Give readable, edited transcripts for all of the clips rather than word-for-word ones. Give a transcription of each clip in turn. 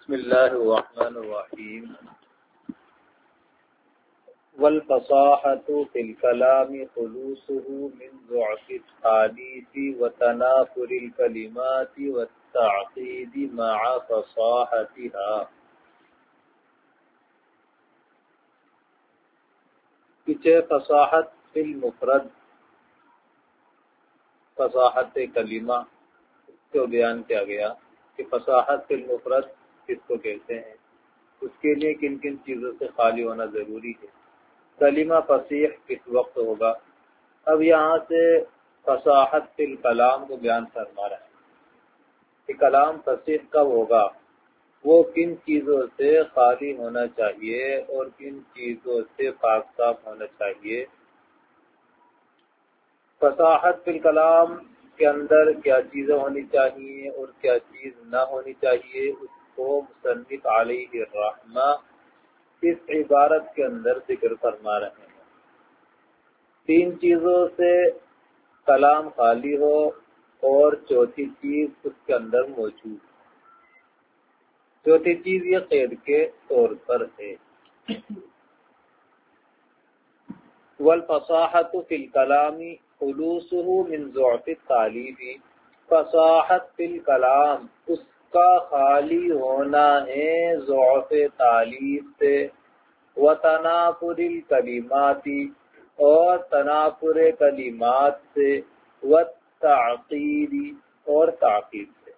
بسم اللہ الرحمن الرحیم والفصاحة في الكلام خلوصه من ضعف التعليف وتنافر الكلمات والتعقيد مع فصاحتها. پیچھے فصاحت فی المفرد، فصاحت کلمہ کو بیان کیا گیا کہ فصاحت فی المفرد کس کو کہتے ہیں، اس کے لیے کن کن چیزوں سے خالی ہونا ضروری ہے، کلمہ فصیح کس وقت ہوگا. اب یہاں سے فصاحت فی الکلام کو بیان فرما رہا ہے کہ کلام فصیح کب ہوگا، وہ کن چیزوں سے خالی ہونا چاہیے اور کن چیزوں سے پاک صاف ہونا چاہیے. فصاحت فی الکلام کے اندر کیا چیزیں ہونی چاہیے اور کیا چیز نہ ہونی چاہیے، اس کو مصنف علیہ الرحمہ اس عبارت کے اندر ذکر فرما رہے ہیں. 3 چیزوں سے کلام خالی ہو اور چوتھی چیز اس کے اندر موجود. چوتھی چیز یہ قید کے طور پر ہے. والفصاحة فی الکلام خلوصه من ضعف التعلیف، فصاحت فی الکلام اس کا خالی ہونا ہے ضعف تعلیف سے، وتنافر الکلمات اور تنافر کلمات سے، والتعقید اور تعقید سے.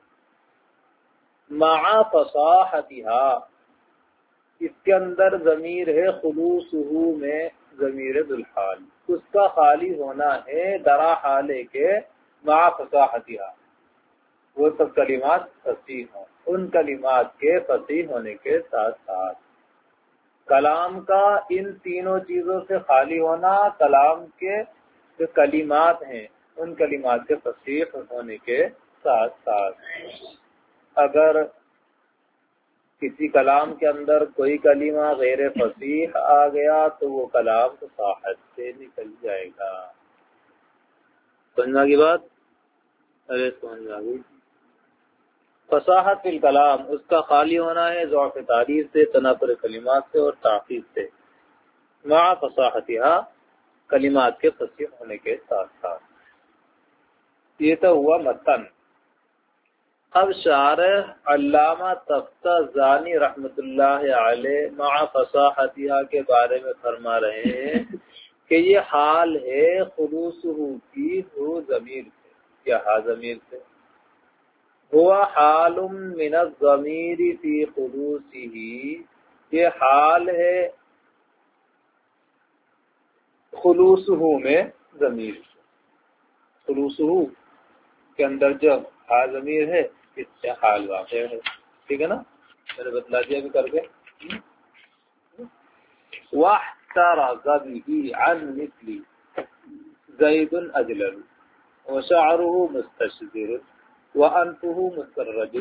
مع فصاحتها اس کے اندر ضمیر ہے خلوصہ میں ضمیر ذوالحال، اس کا خالی ہونا ہے درا حالے کے مع فصاحتها، وہ سب کلمات فصیح ہوں، ان کلمات کے فصیح ہونے کے ساتھ ساتھ. کلام کا ان تینوں چیزوں سے خالی ہونا کلام کے جو کلمات ہیں ان کلمات کے فصیح ہونے کے ساتھ ساتھ. اگر کسی کلام کے اندر کوئی کلمہ غیر فصیح آ گیا تو وہ کلام فصاحت سے نکل جائے گا. سمجھنا کی بات؟ ارے سمجھ آ گئی. فصاحت فی الکلام اس کا خالی ہونا ہے ضعف تعریف سے، تنافر کلمات سے اور تعقید سے، مع فصاحتها کلمات کے فصیح ہونے کے ساتھ ساتھ. یہ تو ہوا متن. اب شارح علامہ تفتازانی رحمۃ اللہ علیہ مع فصاحتها کے بارے میں فرما رہے ہیں کہ یہ حال ہے خلوصہ کی ہو ضمیر سے، یا ہا ضمیر سے. ہوا حال من الضمیر فی خلوصہ، یہ حال ہے خلوصہ میں ضمیر سے. خلوصہ کے اندر جب ہا ضمیر ہے اس سے حال واقع ہے. ٹھیک ہے نا، میں نے بتلا دیا بھی کر کے. واحترز به عن مثل زید اجلل وشعره مستشذر وانفه مسرج،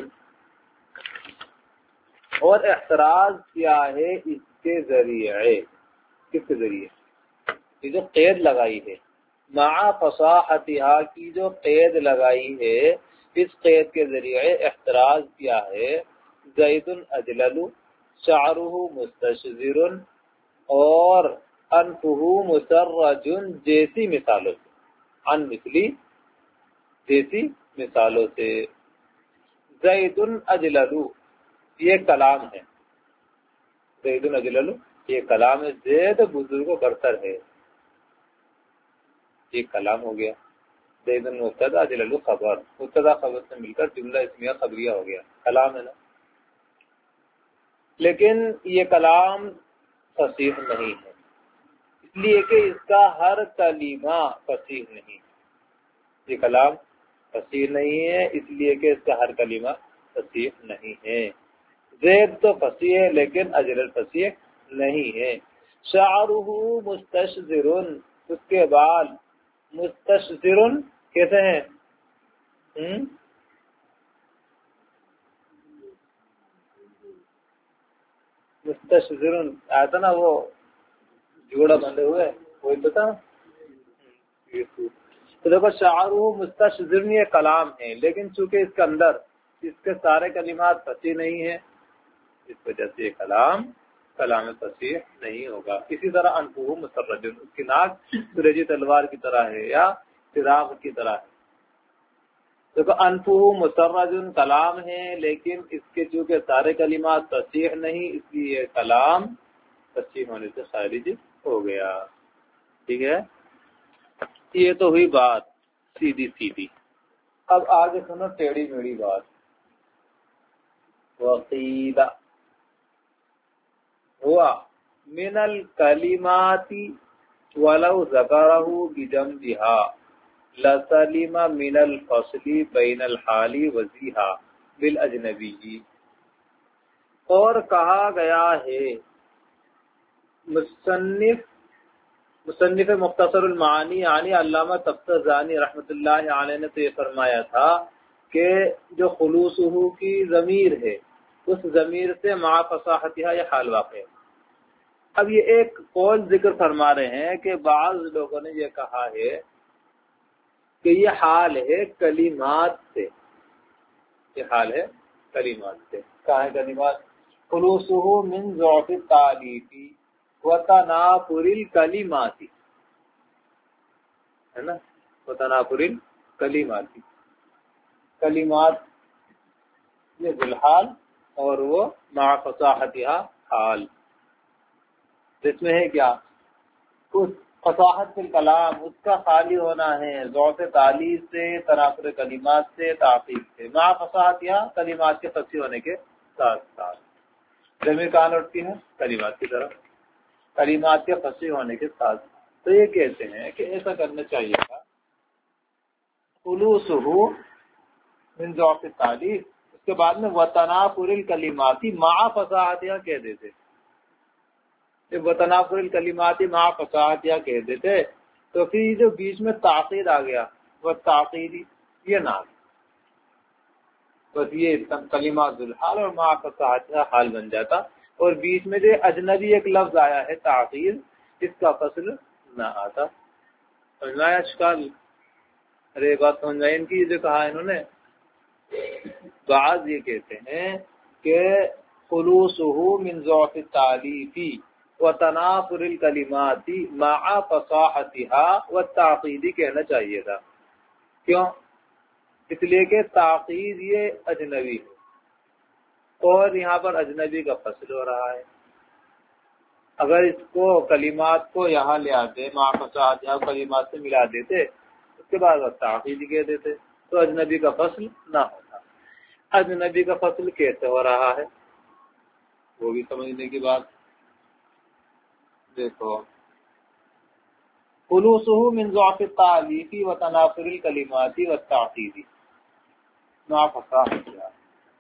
اور احتراز کیا ہے اس کے ذریعے. کس کے ذریعے؟ یہ جو قید لگائی ہے مع فصاحتها کی جو قید لگائی ہے، اس قید کے ذریعے احتراز کیا ہے زید اجلل، شعرہ مستشذر اور انفہ مسرج جیسی مثالوں سے. عن مثلی جیسی مثالوں سے. زید اجلل یہ کلام ہے، زید اجلل یہ کلام ہے، زید بزرگ و برتر ہے، یہ کلام ہو گیا. زید مبتدا اجلل خبر، مبتدا خبر سے مل کر جملہ اسمیہ خبریہ ہو گیا، کلام ہے نا. لیکن یہ کلام فصیح نہیں ہے، اس لیے کہ اس کا ہر کلمہ فصیح نہیں. یہ کلام فصیح نہیں ہے اس لیے کہ اس کا ہر کلمہ فصیح نہیں ہے. زید تو فصیح ہے لیکن اجلل فصیح نہیں ہے. شعرہ مستشذر، اس کے بال مستشذر کیسے ہیں؟ مستشذر آتا نا، وہ جوڑا بندے ہوئے، وہی تو تھا. تو دیکھو شعرہ مستشذر یہ کلام ہے، لیکن چونکہ اس کے اندر اس کے سارے کلمات فصیح نہیں ہیں اس وجہ سے یہ کلام فصیح نہیں ہوگا. اسی طرح انفہ مسرج، اس کی ناک سورجی تلوار کی طرح ہے یا چراغ کی طرح ہے. تو انفہ مسرج کلام ہے، لیکن اس کے چونکہ سارے کلمات فصیح نہیں، اس لیے یہ کلام فصیح ہونے سے خارج ہو گیا. ٹھیک ہے، یہ تو ہوئی بات سیدھی سیدھی. اب آگے سنو ٹیڑھی میڑھی بات. وقیل ہوا من الکلمات ولو ذکرہ بجمدھا لسلم من الفصل بین الحال وزیہا بالاجنبی. اور کہا گیا ہے، مصنف مختصر المعانی یعنی علامہ تفتزانی رحمۃ اللہ علیہ نے تو یہ فرمایا تھا کہ جو خلوصہ کی ضمیر ہے اس ضمیر سے مع فصاحتها یہ حال واقع ہے. اب یہ ایک قول ذکر فرما رہے ہیں کہ بعض لوگوں نے یہ کہا ہے کہ یہ حال ہے کلمات سے، یہ حال ہے کلمات سے. کہاں ہے کلمات؟ خلوصہ من ضعف التالیف وتنافر الکلمات، ہے نا، وتنافر الکلمات، کلمات یہ ذوالحال اور وہ مع فصاحتها حال. اس میں ہے کیا؟ اس فصاحت فی الکلام اس کا خالی ہونا ہے ضعف تعلیف سے، تنافر کلمات سے، تعقیب سے. مع فصاحتها کلمات کے فصیح ہونے کے ساتھ ساتھ. ضمیر کہاں لوٹتی ہے؟ کلمات کی طرف، کلمات کے فصیح ہونے کے ساتھ. تو یہ کہتے ہیں کہ ایسا کرنا چاہیے تھا، خلوصہ من ضعف التالیف، اس کے بعد میں وتنافر الکلمات مع فصاحتها کہہ دیتے. جب وتنافر الکلمات مع فصاحتها کہہ دیتے تو پھر جو بیچ میں تاخیر آ گیا وہ تاخیری یہ نہ، بس یہ کلمات ذوالحال اور مع فصاحتها حال بن جاتا، اور بیچ میں جو اجنبی ایک لفظ آیا ہے تاخیر، اس کا فصل نہ آتا. سمجھایا اشکال؟ ارے بات سمجھائی ان کی جو کہا انہوں نے. بعض یہ کہتے ہیں کہ خلوصہ من ضعف التالیف وتنافر الکلمات مع فصاحتها والتعقید کہنا چاہیے تھا. کیوں؟ اس لیے کہ تعقید یہ اجنبی ہے اور یہاں پر اجنبی کا فصل ہو رہا ہے. اگر اس کو کلمات کو یہاں لے آتے مع فصاحتها کلمات سے ملا دیتے اس کے بعد تعقید کہہ دیتے تو اجنبی کا فصل نہ ہوتا. اجنبی کا فصل کیسے ہو رہا ہے وہ بھی سمجھنے کی بات. دیکھو، خلوصہ من ضعف التالیف وتنافر الکلمات والتعقید مع فصاحتها،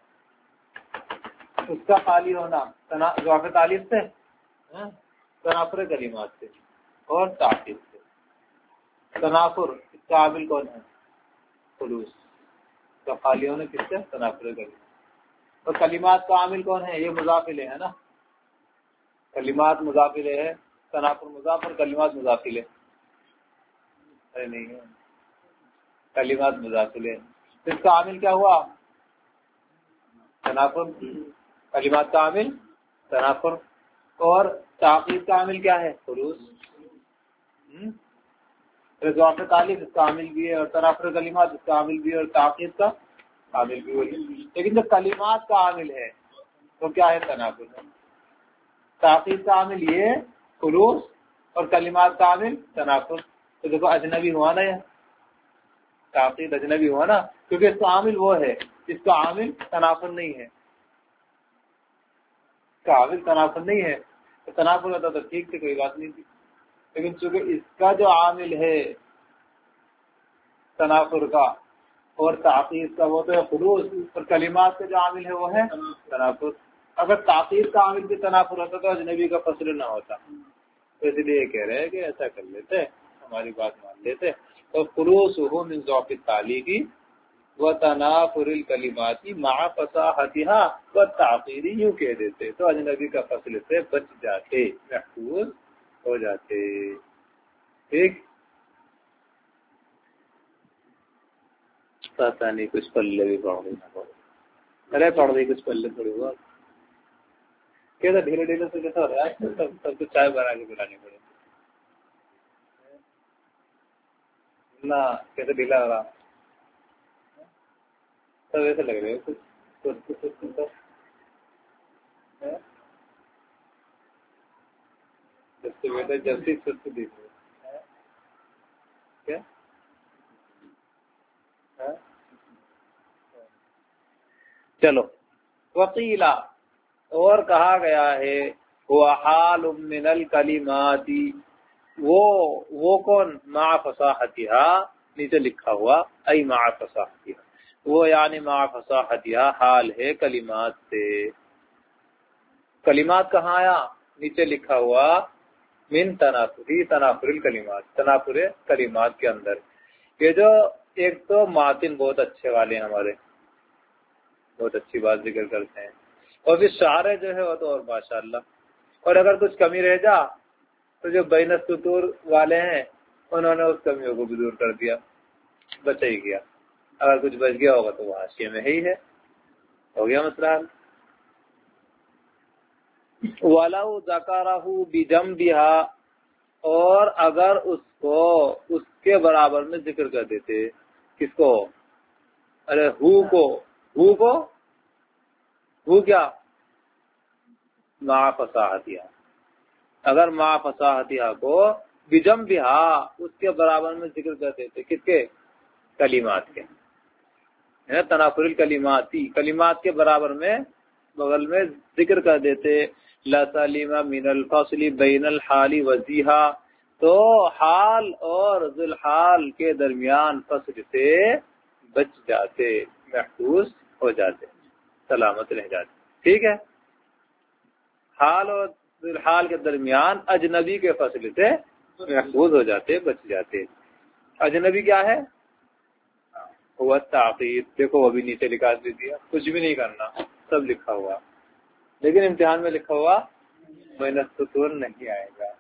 اس کا خالی ہونا ضعف تعلیف سے، تنافر کلمات سے اور تعقید سے. تنافر اس کا عامل کون ہے؟ خلوص. کا خالی ہونا کس سے؟ تنافر کلمات. اور کلمات کا عامل کون ہے؟ یہ مضاف الیہ ہے نا، کلمات مضاف الیہ ہے، تنافر مضاف اور کلمات مضاف الیہ. ارے نہیں ہے، کلمات مضاف الیہ. اس کا عامل کیا ہوا؟ تنافر. کلمات کا عامل تنافر، اور تعقید کا عامل کیا ہے؟ خلوص. ضعف تعلیف اس کا عامل بھی ہے اور تنافر کلمات اس کا عامل بھی ہے اور تعقید کا عامل بھی وہی. لیکن جو کلمات کا عامل ہے وہ کیا ہے؟ تنافر. تعقید کا عامل یہ خلوص اور کلمات کا عامل تنافر. تو دیکھو اجنبی ہوا نا، یہ تعقید اجنبی ہوا نا، کیونکہ اس کا عامل وہ ہے، اس کا عامل تنافر نہیں ہے. اس کا عامل تنافر نہیں ہے، تو تنافر ہوتا تو ٹھیک تھی، کوئی بات نہیں تھی. لیکن چونکہ اس کا جو عامل ہے تنافر کا اور تعقید کا وہ تو ہے خلوص، اور کلمات کا جو عامل ہے وہ ہے تنافر. اگر تعقید کا عامل بھی تنافر ہوتا تو اجنبی کا فصل نہ ہوتا. تو اس لیے یہ کہہ رہے ہیں کہ ایسا کر لیتے، ہماری بات مان لیتے. تو خلوصہ من ضعف التالیف وتنافر الکلمات مع فصاحتها والتعقید یوں کہہ دیتے تو اجنبی کا فصل سے بچ جاتے، محفوظ ہو جاتے. ٹھیک. پتہ نہیں کچھ پلے بھی پڑھ رہی نہ پڑھ. ارے پڑھ رہی کچھ پلے تھوڑی بہت. کیسے ڈھیلے ڈھیلے سے کیسا ہو رہا ہے؟ سب کو چائے بنا کے پلانی پڑے نہ، کیسے ڈھیلا ہو رہا سب ایسے لگ رہے کچھ جب سے بیٹا جب سے سست دیکھ کیا چلو وقیلا اور کہا گیا ہے وہ حال من الکلمات، وہ کون مع فصاحتها، نیچے لکھا ہوا ای مع فصاحتها، وہ یعنی مع فصاحتها حال ہے کلمات سے۔ کلمات کہاں آیا؟ نیچے لکھا ہوا من تنافر الکلمات، تنافر کلمات کے اندر۔ یہ جو ایک تو ماتن بہت اچھے والے ہیں ہمارے، بہت اچھی بات ذکر کرتے ہیں، اور پھر شعر جو ہے وہ تو اور ماشاءاللہ، اور اگر کچھ کمی رہ جا تو جو بین السطور والے ہیں انہوں نے اس کمیوں کو بھی دور کر دیا، بچا ہی گیا، اگر کچھ بچ گیا ہوگا تو وہ حاشیے میں ہی ہے، ہو گیا مسئلہ حل۔ وَلَوْ ذَكَرَهُ بِجَنْبِهَا، اور اگر اس کو اس کے برابر میں ذکر کر دیتے، کس کو؟ ارے ہو کیا مع فصاحتها، اگر مع فصاحتها کو بجنبها اس کے برابر میں ذکر کر دیتے، کس کے؟ کلمات کے، تنافر الکلماتی، کلمات کے برابر میں بغل میں ذکر کر دیتے، لَسَلِمَ مِنَ الْفَصْلِ بَيْنَ الْحَالِ وَزِيهَا، تو حال اور ذو الحال کے درمیان فصل سے بچ جاتے، محفوظ ہو جاتے، سلامت رہ جاتے، ٹھیک ہے۔ حال اور ذو الحال کے درمیان اجنبی کے فصل سے محفوظ ہو جاتے، بچ جاتے۔ اجنبی کیا ہے؟ ہوا تعقیب، دیکھو وہ بھی نیچے لکھا دیا، کچھ بھی نہیں کرنا، سب لکھا ہوا، لیکن امتحان میں لکھا ہوا بین السطور نہیں آئے گا۔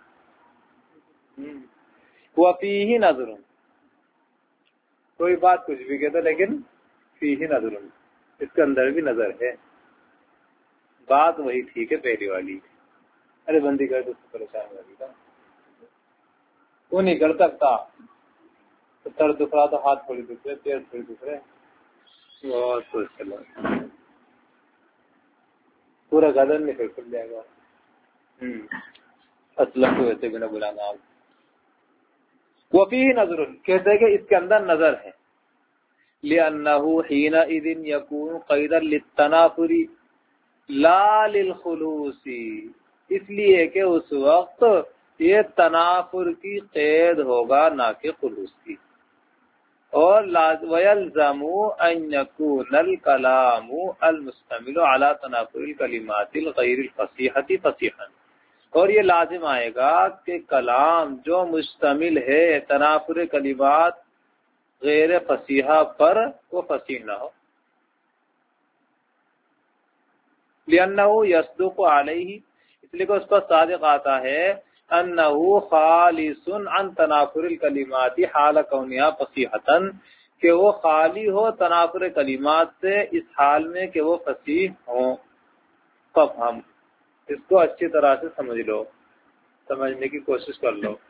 وفیہ نظر، کوئی بات کچھ بھی کہتا لیکن فیہ نظر، اس کے اندر بھی نظر ہے، بات وہی ٹھیک ہے پہلی والی۔ ارے بندی کر تو پریشان ہو گئی، وہ نہیں کر سکتا، سر دکھ رہا تو ہاتھ تھوڑی دکھ رہے، پیر تھوڑی دکھ رہے، بہت سوچ چلو پورا گردن میں پھر کھل جائے گا۔ اسلم کو ویسے بھی نہ بلانا آپ۔ وفیہ نظر، کہتے ہیں کہ اس کے اندر نظر ہے، لِأَنَّهُ حِينَئِذٍ يَكُونُ قَيْدًا لِلتَّنَافُرِ لا للخلوص، اس لیے کہ اس وقت یہ تنافر کی قید ہوگا نہ کہ خلوص کی، اور وَيَلْزَمُ أَن يَكُونَ الْكَلَامُ الْمُشْتَمِلُ عَلَى تَنَافُرِ الْكَلِمَاتِ الْغَيْرِ الْفَصِيحَةِ فَصِيحًا، اور یہ لازم آئے گا کہ کلام جو مشتمل ہے تنافر کلمات غیر فصیحہ پر، وہ فصیح نہ ہو، لِأَنَّهُ يَصْدُقُ عَلَيْهِ، اس لیے کہ اس پر صادق آتا ہے، أَنَّهُ خَالِصٌ عَن تَنَافُرِ الْكَلِمَاتِ حَالَ كَوْنِهَا فَصِيحَةً، کہ وہ خالی ہو تنافر کلمات سے اس حال میں کہ وہ فصیح ہوں۔ فَفْهَمْ، اس کو اچھی طرح سے سمجھ لو، سمجھنے کی کوشش کر لو،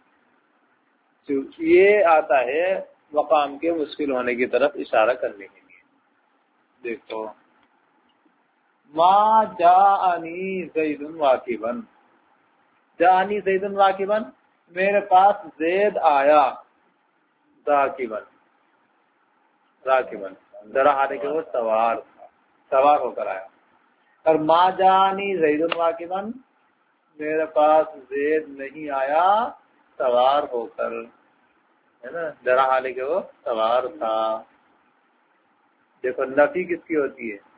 یہ آتا ہے مقام کے مشکل ہونے کی طرف اشارہ کرنے کے لیے۔ دیکھو، ما جاءنی زید واقبا، جاءنی زید واقبا، میرے پاس زید آیا، راکبا، راکبا ذرا حال کہ وہ سوار تھا، سوار ہو کر آیا، اور ما جاءنی زید واقبا، میرے پاس زید نہیں آیا سوار ہو کر، ہے نا، ذرا حال کہ وہ سوار تھا۔ دیکھو نفی کس کی ہوتی ہے؟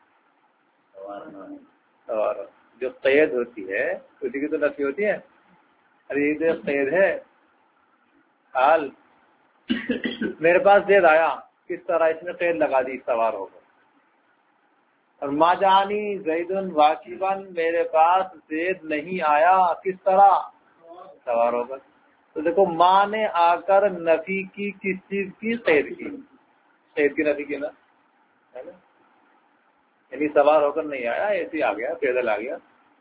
اور جو قید ہوتی ہے اسی کی تو نفی ہوتی ہے، ارے یہ تو قید ہے، حال میرے پاس زید آیا، کس طرح اس میں قید لگا دی، سوار ہو گئے، اور ما جانی زید واقبا، میرے پاس زید نہیں آیا، کس طرح، سوار ہو گئے۔ تو دیکھو ماں نے آ کر نفی کی کس چیز کی؟ قید کی، قید کی نفی کی نا، ہے نا، یعنی سوار ہو کر نہیں آیا، ایسے ہی آ گیا، پیدل آ گیا،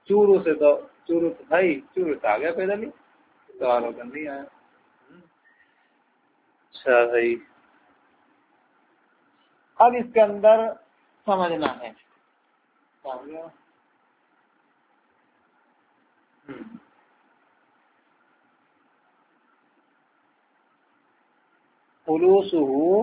چورو سے بھائی چورو سے آ گیا پیدل ہی، سوال ہو کر نہیں آیا. اچھا بھائی، اب اس کے اندر سمجھنا ہے خلوصه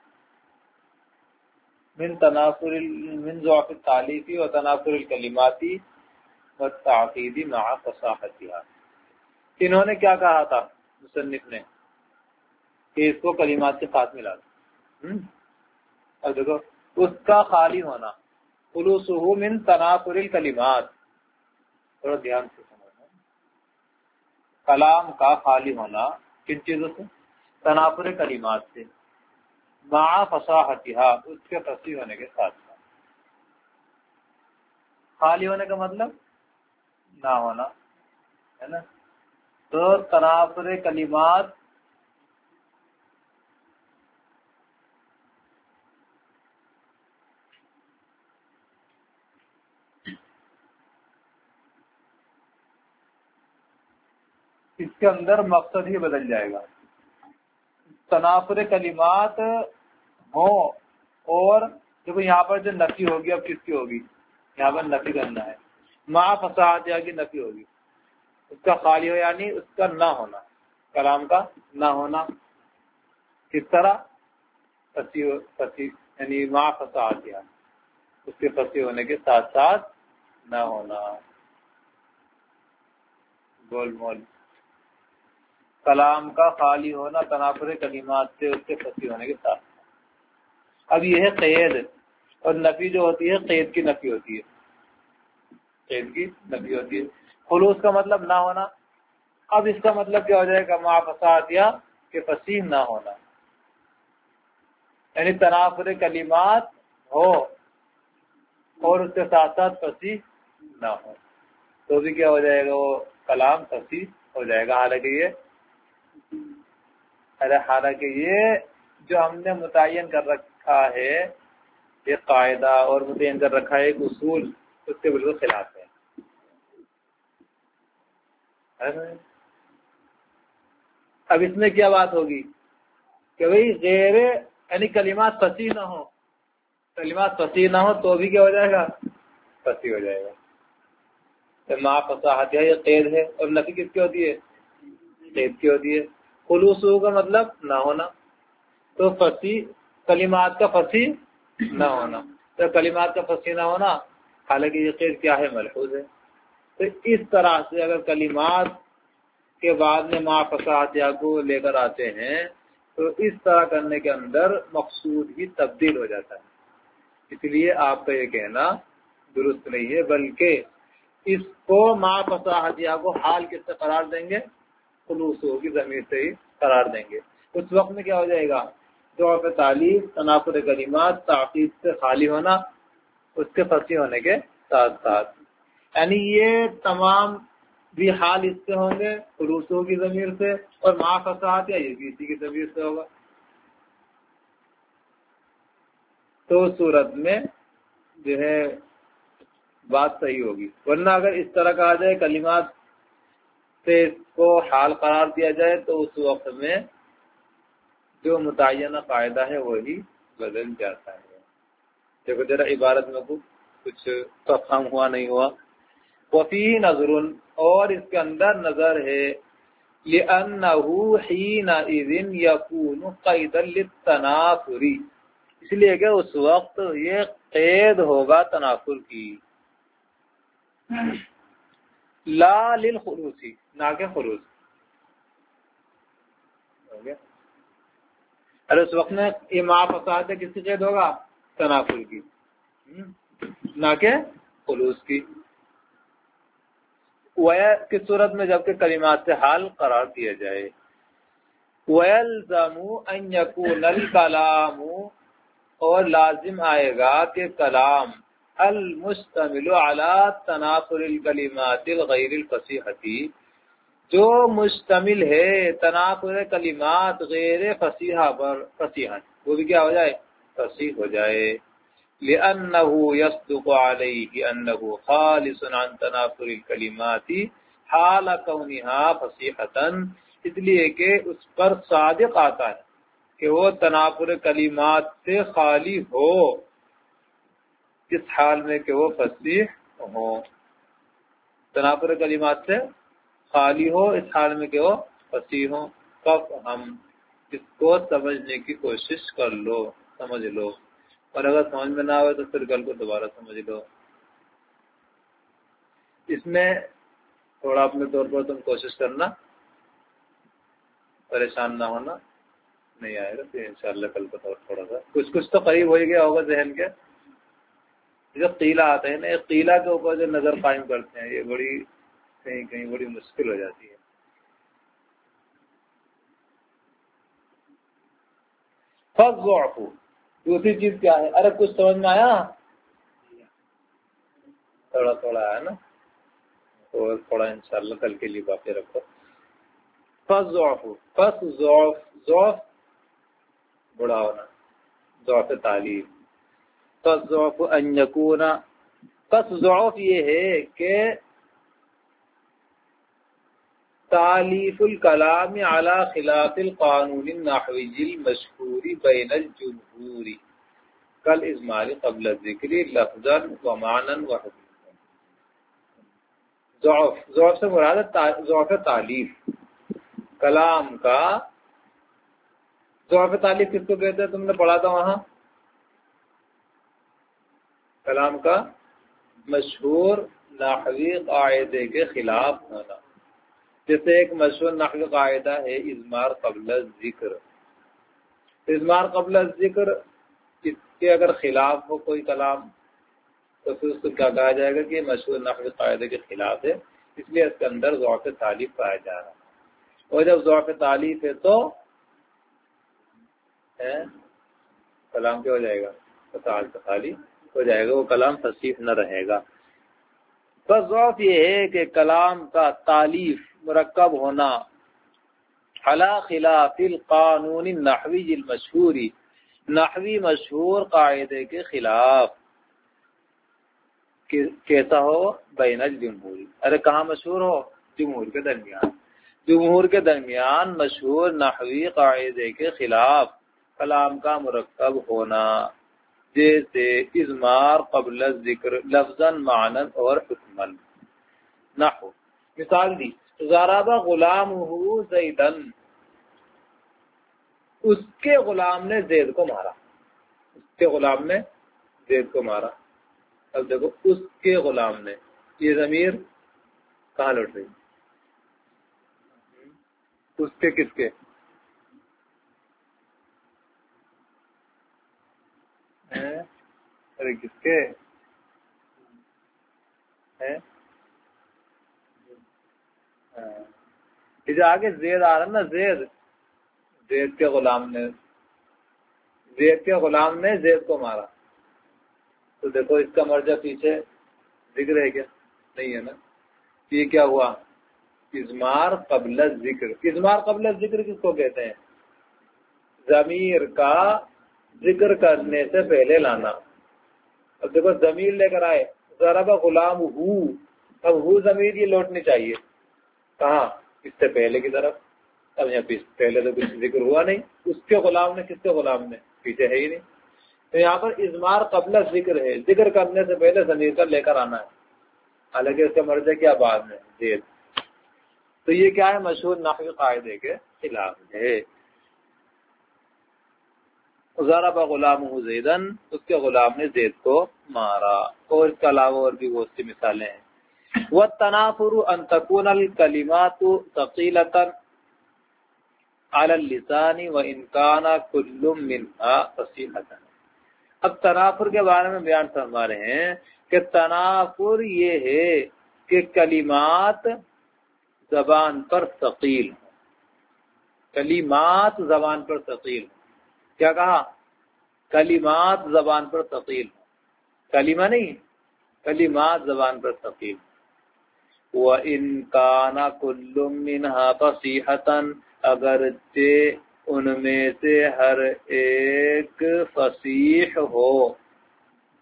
من ضعف التالیف و تنافر الکلمات والتعقید مع فصاحتها. انہوں نے کیا کہا تھا مصنف نے کہ اس کو کلمات کے ساتھ ملا دو. اب دیکھو اس کا خالی ہونا، خلوصه من تنافر الکلمات، تھوڑا دھیان سے سمجھنا، کلام کا خالی ہونا کن چیزوں سے؟ تنافر کلمات سے، مع فصاحتها، اس کے فصیح ہونے کے ساتھ ساتھ. خالی ہونے کا مطلب نہ ہونا ہے نا. تو تنافر کلمات اس کے اندر مقصد ہی بدل جائے گا. تنافر کلمات ہو، اور دیکھو یہاں پر جو نفی ہوگی اب کس کی ہوگی؟ یہاں پر نفی کرنا ہے، مع فصاحت کی نفی ہوگی، اس کا خالی ہو یعنی اس کا نہ ہونا، کلام کا نہ ہونا. کس طرح؟ فصیح یعنی مع فصاحت، اس کے فصیح ہونے کے ساتھ ساتھ نہ ہونا. گول مول کلام کا خالی ہونا تنافر کلمات سے، اس کے فصیح ہونے کے ساتھ. اب یہ ہے قید، اور نفی جو ہوتی ہے قید کی نفی ہوتی ہے، قید کی نفی ہوتی ہے. خلوص کا مطلب نہ ہونا. اب اس کا مطلب کیا ہو جائے گا؟ مع فصاحت کہ فصیح نہ ہونا، یعنی تنافر کلمات ہو اور اس کے ساتھ ساتھ فصیح نہ ہو، تو بھی کیا ہو جائے گا؟ وہ کلام فصیح ہو جائے گا. حالانکہ یہ جو ہم نے متعین کر رکھا ہے، یہ قاعدہ اور متعین کر رکھا ہے ایک اصول، اس کے بالکل خلاف ہے. اب اس میں کیا بات ہوگی کہ بھئی غیر یعنی کلمات فصیح نہ ہو، کلمات فصیح نہ ہو تو بھی کیا ہو جائے گا؟ فصیح ہو جائے گا. مع فصاحت یہ قید ہے، اور نفی کس کی ہوتی ہے؟ قید کی ہوتی ہے. خلوص کا مطلب نہ ہونا، تو فصیح کلمات کا فصیح نہ ہونا. تو کلمات کا فصیح نہ ہونا، حالانکہ یہ قید کیا ہے؟ ملحوظ ہے. تو اس طرح سے اگر کلمات کے بعد میں مع فصاحت کو لے کر آتے ہیں تو اس طرح کرنے کے اندر مقصود ہی تبدیل ہو جاتا ہے. اس لیے آپ کا یہ کہنا درست نہیں ہے، بلکہ اس کو مع فصاحت کو حال کس سے قرار دیں گے؟ خلوص کی ضمیر سے ہی قرار دیں گے. اس وقت میں کیا ہو جائے گا؟ ضعف تعلیف، تنافر کلمات، تعقید سے خالی ہونا، اس کے فصیح ہونے کے ساتھ ساتھ، یعنی یہ تمام بھی حال اس سے ہوں گے خلوصوں کی ضمیر سے، اور مع فصاحت یہ بھی اسی کی ضمیر سے ہوگا. تو صورت میں جو ہے بات صحیح ہوگی. ورنہ اگر اس طرح کہا جائے کلمات سے اس کو حال قرار دیا جائے تو اس وقت میں جو متعینہ قاعدہ ہے وہی بدل جاتا ہے. دیکھو ذرا عبارت میں کچھ فہم ہوا نہیں ہوا. وفی نظر، اور اس کے اندر نظر ہے، لأنه حينئذ يكون قيدا للتنافر، اس لیے کہ اس وقت یہ قید ہوگا تنافر کی، لا للخلوص، نہ کہ خلوص. ارے اس وقت میں مع فصاحت کس کی قید ہوگا؟ تنافر کی، نہ کہ خلوص کی. کس صورت میں؟ جبکہ کلمات سے حال قرار دیا جائے. وَيَلْزَمُ أَن يَكُونَ الْكَلَامُ، اور لازم آئے گا کہ کلام المشتمل علی تنافر الکلمات الغیر الفصیحۃ، جو مشتمل ہے تنافر کلمات غیر فصیحہ پر، فصیحہ وہ بھی کیا ہو جائے؟ فصیح ہو جائے. لأنه يصدق عليه أنه خالص عن تنافر الكلمات حال كونها فصيحة، اس لیے کہ اس پر صادق آتا ہے کہ وہ تنافر کلمات سے خالی ہو، اس حال میں کہ وہ فصیح ہو، تنافر کلمات سے خالی ہو اس حال میں کہ وہ فصیح ہو۔ ہم اس کو سمجھنے کی کوشش کر لو، سمجھ لو، اور اگر سمجھ میں نہ آئے تو پھر کل کو دوبارہ سمجھ لو۔ اس میں تھوڑا اپنے طور پر تم کوشش کرنا، پریشان نہ ہونا، نہیں آئے گا پھر انشاءاللہ کل کو تھوڑا سا کچھ تو قریب ہو ہی گیا ہوگا ذہن کے۔ جو قیلہ آتے ہیں نا، یہ قیلہ کے اوپر جو نظر قائم کرتے ہیں، یہ بڑی کہیں کہیں بڑی مشکل ہو جاتی ہے۔ فالضعف، دوسری چیز کیا ہے؟ ارے کچھ سمجھ میں آیا؟ تھوڑا تھوڑا آیا نا، اور تھوڑا انشاءاللہ کل کے لیے باقی رکھو۔ فالضعف، پس ضعف بڑا ہونا، ضعف تعلیم۔ فالضعف ان یکون، پس ضعف یہ ہے کہ تالیف الکلام علی خلاف القانون النحوی المشہور بین الجمہور کالازمار قبل الذکر لفظا و معنی و حکما۔ ضعف سے مراد ضعف تالیف کلام کا۔ ضعف تالیف کس کو کہتے ہیں؟ تم نے پڑھا تھا وہاں، کلام کا مشہور نحوی قاعدے کے خلاف ہونا۔ جیسے ایک مشہور نحوی قاعدہ ہے اضمار قبل الذکر، اضمار قبل الذکر، اس کے اگر خلاف ہو کوئی کلام تو پھر اس کو کیا کہا جائے گا کہ یہ مشہور نحوی قاعدے کے خلاف ہے، اس لیے اس کے اندر ضعف تالیف پایا جا رہا ہے۔ اور جب ضعف تالیف ہے تو کلام کیا ہو جائے گا؟ خالی ہو جائے گا، وہ کلام فصیح نہ رہے گا۔ بس ضعف یہ ہے کہ کلام کا تالیف مرکب ہونا علی خلاف القانون النحوی المشہور، نحوی مشہور قاعدے کے خلاف۔ کیسا ہو؟ بین الجمہور، ارے کہاں مشہور ہو؟ جمہور کے درمیان، جمہور کے درمیان مشہور نحوی قاعدے کے خلاف کلام کا مرکب ہونا، جیسے اضمار قبل الذکر لفظا معنی اور حکما۔ نحو مثال دی، ضرب غلامہ زیدن، اس کے غلام نے زید کو مارا، اس کے غلام نے زید کو مارا۔ اب دیکھو اس کے غلام نے، یہ ضمیر کہاں لوٹ رہی؟ اس کے کس کے؟ ارے کس کے؟ جو آگے زید آ رہا نا، زید کے غلام نے، زید کے غلام نے زید کو مارا، تو دیکھو اس کا مرجع پیچھے ذکر ہے کیا؟ نہیں ہے نا۔ یہ کیا ہوا؟ اضمار قبل الذکر۔ اضمار قبل الذکر کس کو کہتے ہیں؟ ضمیر کا ذکر کرنے سے پہلے لانا۔ اب دیکھو ضمیر لے کر آئے، ضرب غلام ہو، اب ہو ضمیر یہ لوٹنی چاہیے کہاں؟ اس سے پہلے کی طرف۔ اب یہاں پہلے تو کچھ ذکر ہوا نہیں، اس کے غلام نے، کس کے غلام نے؟ پیچھے ہے ہی نہیں، تو یہاں پر اضمار قبل ذکر ہے، ذکر کرنے سے پہلے ضمیر کا لے کر آنا ہے، حالانکہ اس کا مرجع کیا بعد میں؟ زید۔ تو یہ کیا ہے؟ مشہور نحوی قاعدے کے خلاف ہے۔ ضرب غلامہ زیدن، اس کے غلام نے زید کو مارا۔ اور اس کے علاوہ اور بھی بہت سی مثالیں ہیں۔ والتنافر ان تكون الكلمات ثقيلة على اللسان وان كان كل منها فصيحة۔ اب تنافر کے بارے میں بیان فرما رہے ہیں کہ تنافر یہ ہے کہ کلمات زبان پر ثقیل ہوں، کلمات زبان پر ثقیل ہوں۔ کیا کہا؟ کلمات زبان پر ثقیل ہوں، کلمہ نہیں، کلمات زبان پر ثقیل ہوں۔ وَإِن كَانَ كُلٌّ مِّنْهَا فَصِيحَةً، اگرچہ ان میں سے ہر ایک فصیح ہو،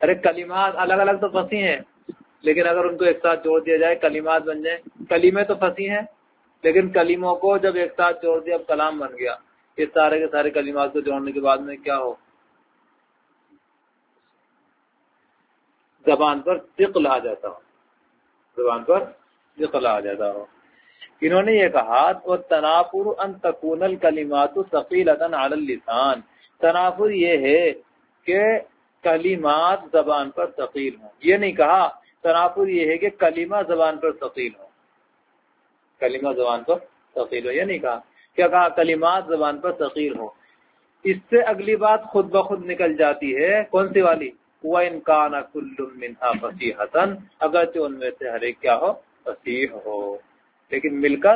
ارے کلمات الگ الگ تو فصیح ہیں، لیکن اگر ان کو ایک ساتھ جوڑ دیا جائے کلمات بن جائیں. کلمے تو فصیح ہیں لیکن کلموں کو جب ایک ساتھ جوڑ دیا اب کلام بن گیا. یہ سارے کے سارے کلمات کو جوڑنے کے بعد میں کیا ہو؟ زبان پر ثقل آ جاتا ہو، زبان پر ثقل آ جاتا ہو. انہوں نے یہ کہا تنافر ان تکون الکلمات ثقیلۃ علی اللسان، تنافر یہ ہے کہ کلمات زبان پر ثقیل ہوں. یہ نہیں کہا تنافر یہ ہے کہ کلمہ زبان پر ثقیل ہو، کلمہ زبان پر ثقیل ہو، یہ نہیں کہا. کیا کہا؟ کلمات زبان پر ثقیل ہو. اس سے اگلی بات خود بخود نکل جاتی ہے، کون سی والی؟ وَإِنْ كَانَ كُلٌّ مِّنْهَا فَصِيحَةً، اگرچہ ان میں سے ہر ایک کیا ہو؟ فصیح ہو، لیکن مل کر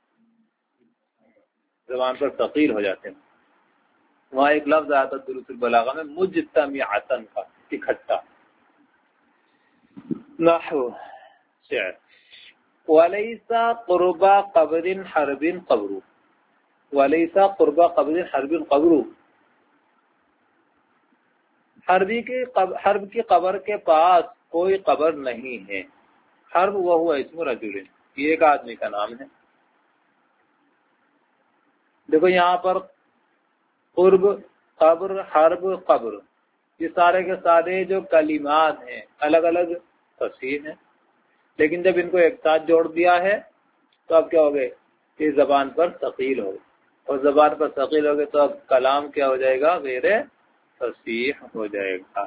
زبان پر ثقیل ہو جاتے ہیں. وہاں ایک لفظ آیا تھا دروس البلاغہ میں مجتمعۃ کا، اکٹھا. نحو شعر وَلَيْسَ قُرْبَ قَبْرٍ حَرْبٍ قَبْرُ، وَلَيْسَ قُرْبَ قَبْرٍ حَرْبٍ قَبْرُ، حرب کی قبر کے پاس کوئی قبر نہیں ہے. حرب وہو اسم رجل، یہ ایک آدمی کا نام ہے. دیکھو یہاں پر قرب، قبر، حرب، قبر، یہ سارے کے سارے جو کلمات ہیں الگ الگ فصیح ہیں، لیکن جب ان کو ایک ساتھ جوڑ دیا ہے تو اب کیا ہو گئے؟ یہ زبان پر ثقیل ہو، اور زبان پر ثقیل ہو گئے تو اب کلام کیا ہو جائے گا؟ غیر فصیح ہو جائے گا.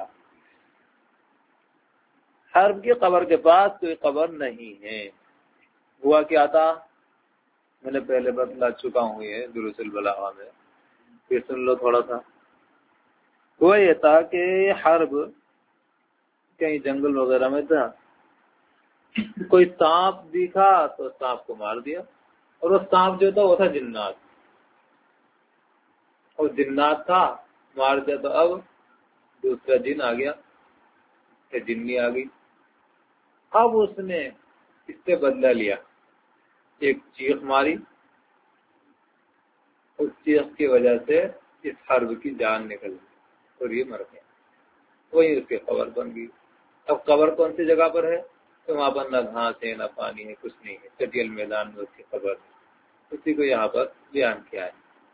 حرب کی قبر کے پاس کوئی قبر نہیں ہے. ہوا کیا تھا؟ میں نے پہلے بتلا چکا ہوں یہ دروس البلاغہ میں، پھر سن لو تھوڑا سا. ہوا یہ تھا کہ حرب کہیں جنگل وغیرہ میں تھا، کوئی سانپ دکھا تو سانپ کو مار دیا، اور وہ سانپ جو تھا وہ تھا جنات، اور جنات تھا مار دیا. تو اب دوسرا جن آ گیا کہ جنی آ گئی. اب اس نے اس سے بدلہ لیا، ایک چیخ ماری، اس چیخ کی وجہ سے اس حرب کی جان نکل گئی اور یہ مر گیا. وہی اس کی قبر بن گئی. اب قبر کون سی جگہ پر ہے؟ تو وہاں پر نہ گھاس ہے نہ پانی ہے، کچھ نہیں ہے، چٹیل میدان میں اس کی قبر ہے. اسی کو یہاں پر بیان کیا ہے.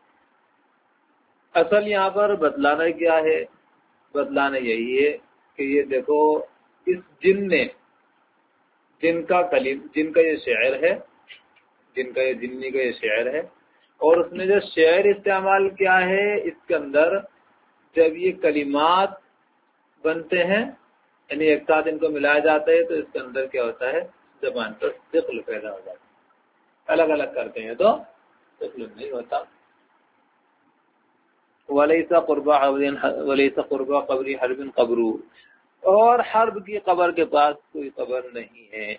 اصل یہاں پر بتلانا کیا ہے؟ بتلانا یہی ہے کہ یہ دیکھو اس جن نے، جن کا یہ شعر ہے، جن کا یہ جنی کا یہ شعر ہے، اور اس نے جو شعر استعمال کیا ہے اس کے اندر جب یہ کلمات بنتے ہیں، یعنی ایک ساتھ ان کو ملایا جاتا ہے تو اس کے اندر کیا ہوتا ہے؟ زبان پر ثقل پیدا ہو جاتا ہے. الگ الگ کرتے ہیں تو ثقل نہیں ہوتا. وَلَيْسَ قُرْبَ قَبْرِ حَرْبٍ قَبْرُ، اور حرب کی قبر کے پاس کوئی قبر نہیں ہے.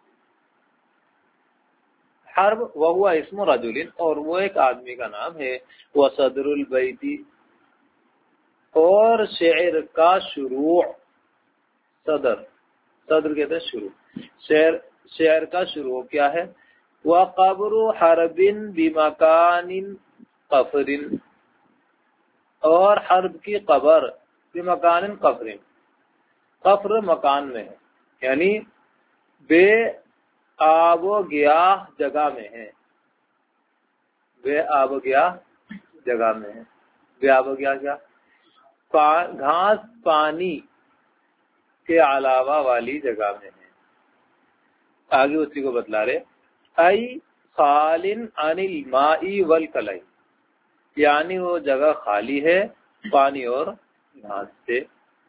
حرب وہو اسم رجل، اور وہ ایک آدمی کا نام ہے. وصدر البیت، اور شعر کا شروع، صدر کہتے ہیں شروع، شعر کا شروع کیا ہے؟ وقبر حرب بمکان قفر، اور حرب کی قبر بمکان قفر، قفر مکان میں ہے، یعنی بے آب و گیاہ جگہ میں ہے. بے آب و گیاہ جگہ میں ہے. بے آب و گیاہ کیا؟ گھاس پانی کے علاوہ والی جگہ میں ہے. آگے اسی کو بتلا رہے، ای خال عن الماء والکلئی، یعنی وہ جگہ خالی ہے پانی اور گھاس سے.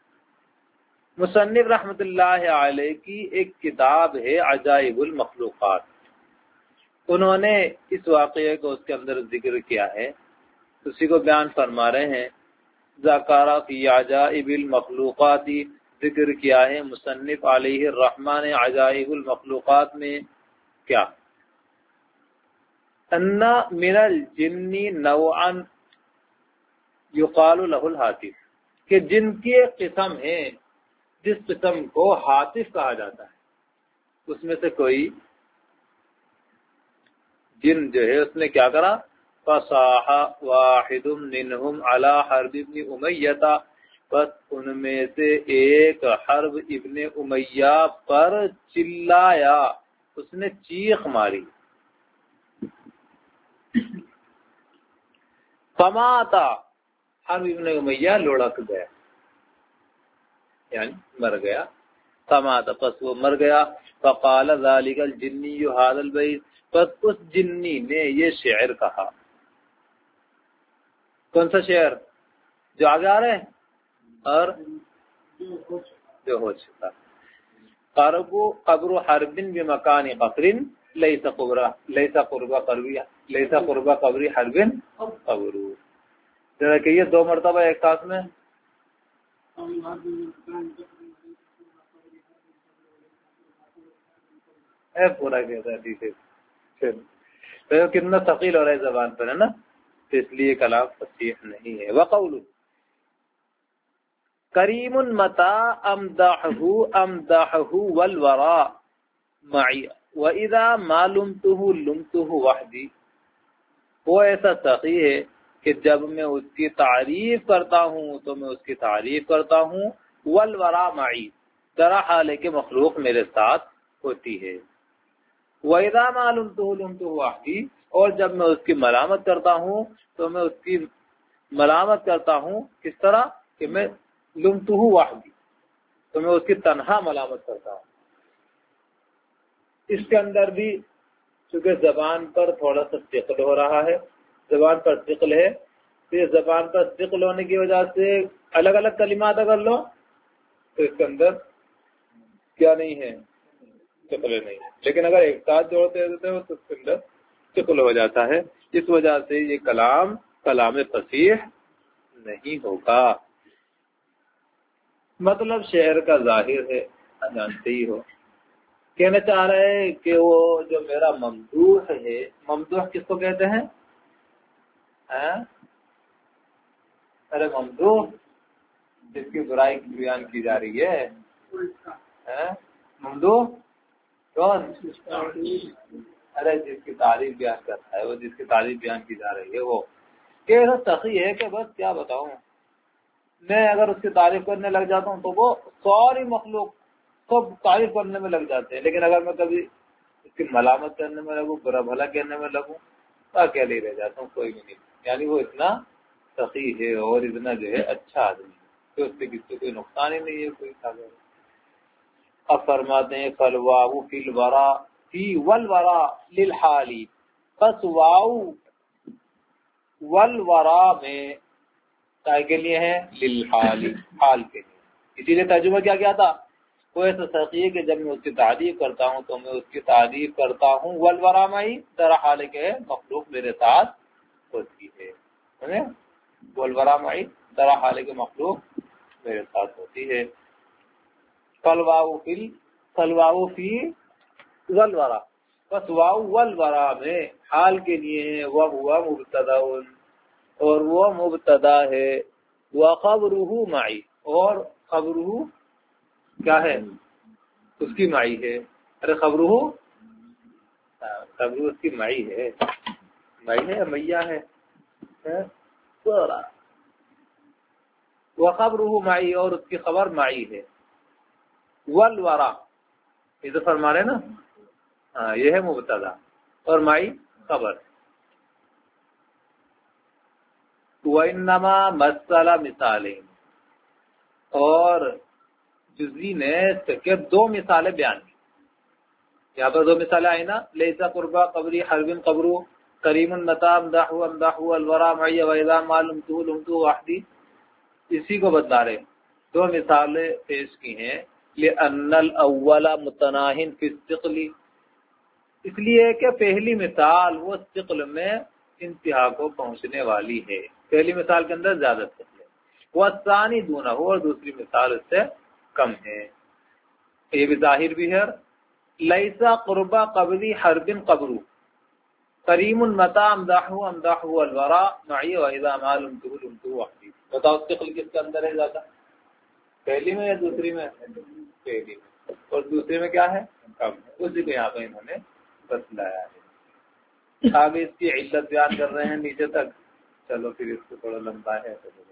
مصنف رحمت اللہ علیہ کی ایک کتاب ہے عجائب المخلوقات، انہوں نے اس واقعے کو اس کے اندر ذکر کیا ہے، اسی کو بیان فرما رہے ہیں. ذکر فی عجائب المخلوقات، ذکر کیا ہے مصنف علیہ الرحمن عجائب المخلوقات میں کیا؟ ان من الجن نوعا یقال له الحاطف، کہ جن کی ایک قسم ہے جس قسم کو حاطف کہا جاتا ہے، اس میں سے کوئی جن جو ہے اس نے کیا کرا؟ فصاح واحد منهم على حرب ابن امیہ، بس ان میں سے ایک حرب ابن امیہ پر چلایا، اس نے چیخ ماری، فماتا، حرب ابن امیہ لڑک گیا یعنی مر گیا، فماتا پس وہ مر گیا، فقال ذلك الجنی هذا البیت، پس اس جنی نے یہ شعر کہا، کون سا شعر جو آگے آ رہے ہیں اور جو ہو چکا، قبر حرب بمکان قصر لیس قرب قبر حرب قبر، ذرا کہ یہ دو مرتبہ ایک ساتھ میں، پورا کہتا ہے ٹھیک ہے، کتنا ثقیل ہو رہا ہے زبان پر، ہے نا، تو اس لیے کلام فصیح نہیں ہے۔ وقول کریم متا امدحہ والورا معی واذا ما لمتہ وحدی، وہ ایسا سخی ہے کہ جب میں اس کی تعریف کرتا ہوں تو میں اس کی تعریف کرتا ہوں، والورا معی، ذرا حال ہے کہ مخلوق میرے ساتھ ہوتی ہے، وَإِذَا مَا لُمْتُهُ وَحْدِي، اور جب میں اس کی ملامت کرتا ہوں تو میں اس کی ملامت کرتا ہوں کس طرح کہ میں لمتہ وحدی، تو میں اس کی تنہا ملامت کرتا ہوں۔ اس کے اندر بھی چونکہ زبان پر تھوڑا سا ثقل ہو رہا ہے، زبان پر ثقل ہے، تو یہ زبان پر ثقل ہونے کی وجہ سے الگ الگ کلمات اگر لو تو اس کے اندر کیا نہیں ہے، ثقل نہیں ہے، لیکن اگر ایک ساتھ جوڑتے ہیں تو اس کے اندر ثقل ہو جاتا ہے، اس وجہ سے یہ کلام فصیح نہیں ہوگا۔ مطلب شعر کا ظاہر ہے، جانتے ہی ہو، کہنا چاہ رہے ہیں کہ وہ جو میرا ممدوح ہے، ممدوح کس کو کہتے ہیں؟ ارے ممدوح جس کی برائی بیان کی جا رہی ہے، ممدوح کون؟ ارے جس کی تعریف بیان کرتا ہے، وہ جس کی تعریف بیان کی جا رہی ہے، وہ کہ سخی ہے کہ بس کیا بتاؤں میں، اگر اس کی تعریف کرنے لگ جاتا ہوں تو وہ ساری مخلوق سب تعریف کرنے میں لگ جاتے ہیں، لیکن اگر میں کبھی اس کی ملامت کرنے میں لگوں، برا بھلا کہنے میں لگوں تو اکیلے ہی رہ جاتا ہوں، کوئی بھی نہیں، یعنی وہ اتنا سخی ہے اور اتنا جو ہے اچھا آدمی ہے کہ اس سے کسی کوئی نقصان ہی نہیں ہے، کوئی خبر۔ اب فرماتے ہیں فالواو فی الورا فی والورا للحالی، بس واو والورا میں کائے کے لیے ہے؟ للحالی، حال کے لیے، اسی لیے ترجمہ کیا تھا، وہ ایسا سخی ہے کہ جب میں اس کی تعریف کرتا ہوں تو میں اس کی تعریف کرتا ہوں، والورا معی، ذرا حال کے مخلوق میرے ساتھ ہوتی ہے، والورا معی، ذرا حال کے مخلوق میرے ساتھ ہوتی ہے۔ فالواو فی والورا، بس واو والورا میں حال کے لیے ہے، وہو مبتدا، اور وہ مبتدا ہے، وخبرہ معی، اور خبرہ کیا ہے؟ اس کی معی ہے، ارے خبرہ اس کی معی ہے، معی ہے یا میہ ہے، وخبرہ معی، اور اس کی خبر معی ہے، والورا یہ تو فرما رہے نا، ہاں یہ ہے مبتدا اور معی خبر۔ وَإِنَّمَا مَثَّلَ مِثَالَيْنِ، اور جزوی نے دو مثالیں بیان کی، یہاں پر دو مثالیں آئی نا، لیسا قربا قبری حرب قبرو کریم متا امدحو الورا معی وَإِذَا مَا لُمْتُهُ وحدی، اسی کو بتلا رہے، دو مثالیں پیش کی ہیں، لِأَنَّ الْأَوَّلَ مُتَنَاهٍ فِي الثِّقْلِ، اس لیے کہ پہلی مثال وہ ثقل میں انتہا کو پہنچنے والی ہے، پہلی مثال کے اندر زیادہ ثقل ہے، وَالثَّانِي دُونَهُ، اور دوسری مثال اس سے کم ہے، یہ بھی ظاہر بھی ہے، لیسا قربا قبری حرب قبرو کریم متا امدحو الورا معی وَإِذَا مَا لُمْتُهُ وحدی، بتاؤ ثقل کس کے اندر ہے زیادہ، پہلی میں یا دوسری میں؟ پہلی میں، اور دوسری میں کیا ہے؟ کم ہے، اسی کو یہاں پہ انہوں نے بتلایا ہے۔ آگے اس کی علت بیان کر رہے ہیں نیچے تک، چلو پھر اس کو تھوڑا لمبا ہے تو